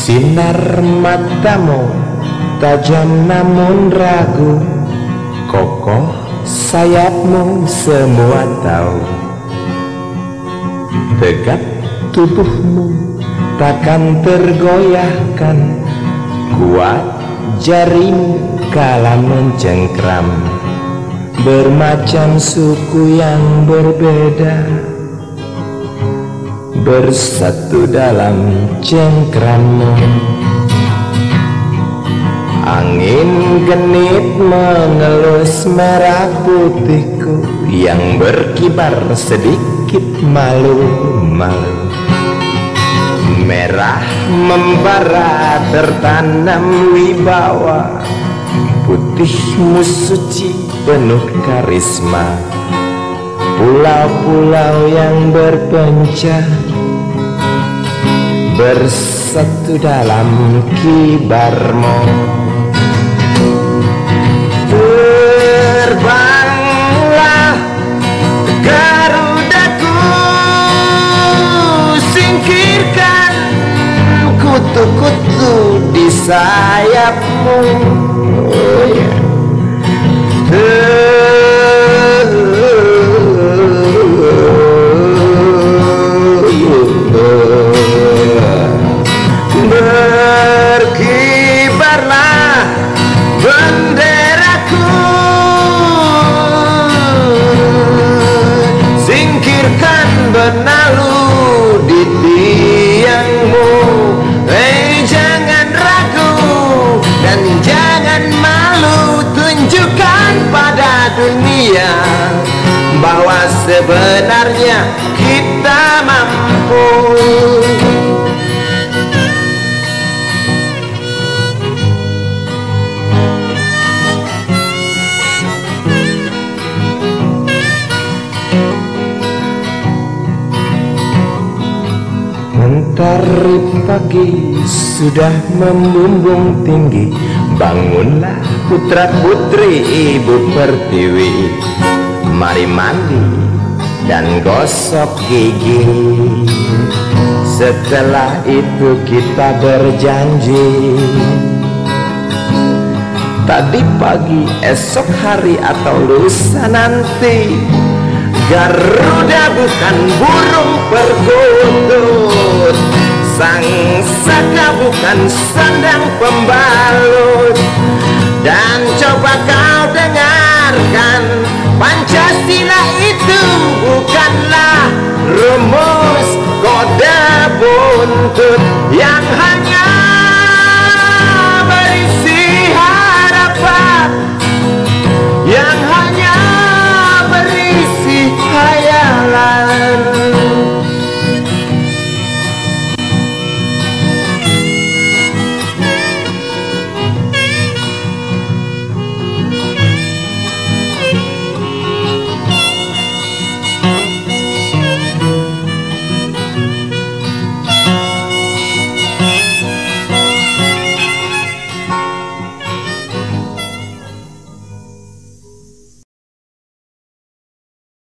Sinar matamu tajam namun ragu, kokoh sayapmu semua tahu. Tegap tubuhmu takkan tergoyahkan, kuat jarimu kala mencengkram. Bermacam suku yang berbeda bersatu dalam cengkrammu. Angin genit mengelus merah putihku yang berkibar sedikit malu-malu. Merah membara tertanam wibawa, putihmu suci penuh karisma. Pulau-pulau yang berpencah bersatu dalam kibarmu. Terbanglah garudaku, singkirkan kutu-kutu di sayapmu. Oh, yeah. Berkibarlah benderaku, singkirkan benalu di tiangmu. Jangan ragu dan jangan malu, tunjukkan pada dunia bahwa sebenarnya kita mampu. Mentari pagi sudah membumbung tinggi, bangunlah putra putri ibu pertiwi. Mari mandi dan gosok gigi, setelah itu kita berjanji. Tadi pagi, esok hari atau lusa nanti, Garuda bukan burung perkutut, sang saka bukan sandang pembalut. Dan coba kau dengarkan, Pancasila itu bukanlah rumus kode buntut.